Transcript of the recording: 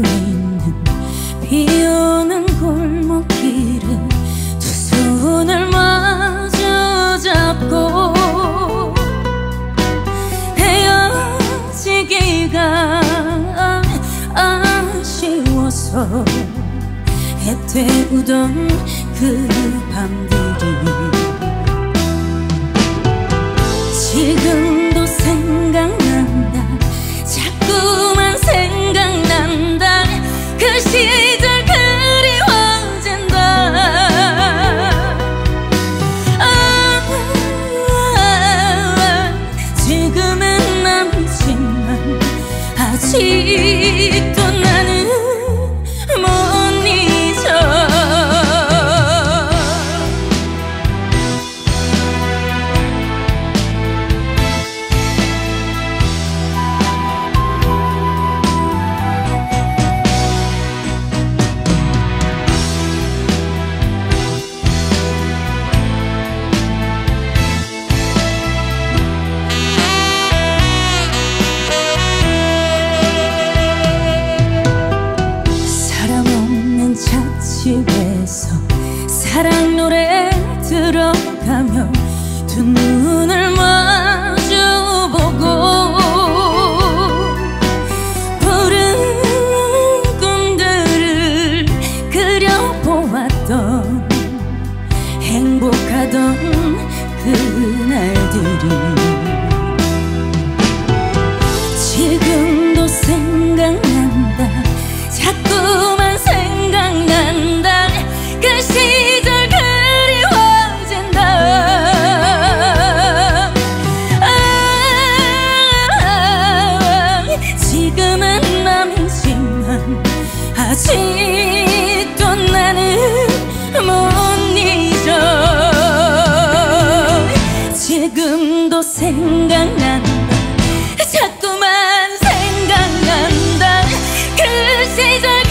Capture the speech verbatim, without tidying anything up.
있는 비오는 골목길에 두 손을 마주 잡고 헤어지기가 아쉬워서 애태우던 그 밤들이 지금도 생각난다. 자꾸만 생각난다. 그 시절 그리워진다. 아, 지금은 남지만 아직도 나는 못 잊어. 집에서 사랑 노래 들어가며 두 눈을 마주보고 푸른 꿈들을 그려보았던 행복하던 그날들이 지금도 생각난다. 자꾸만 생각난다. 그 시절 그리워진다. 아, 지금은 남이지만 아직도 나는 못 잊어. 지금도 생각난다. 자꾸만 생각난다. 그 시절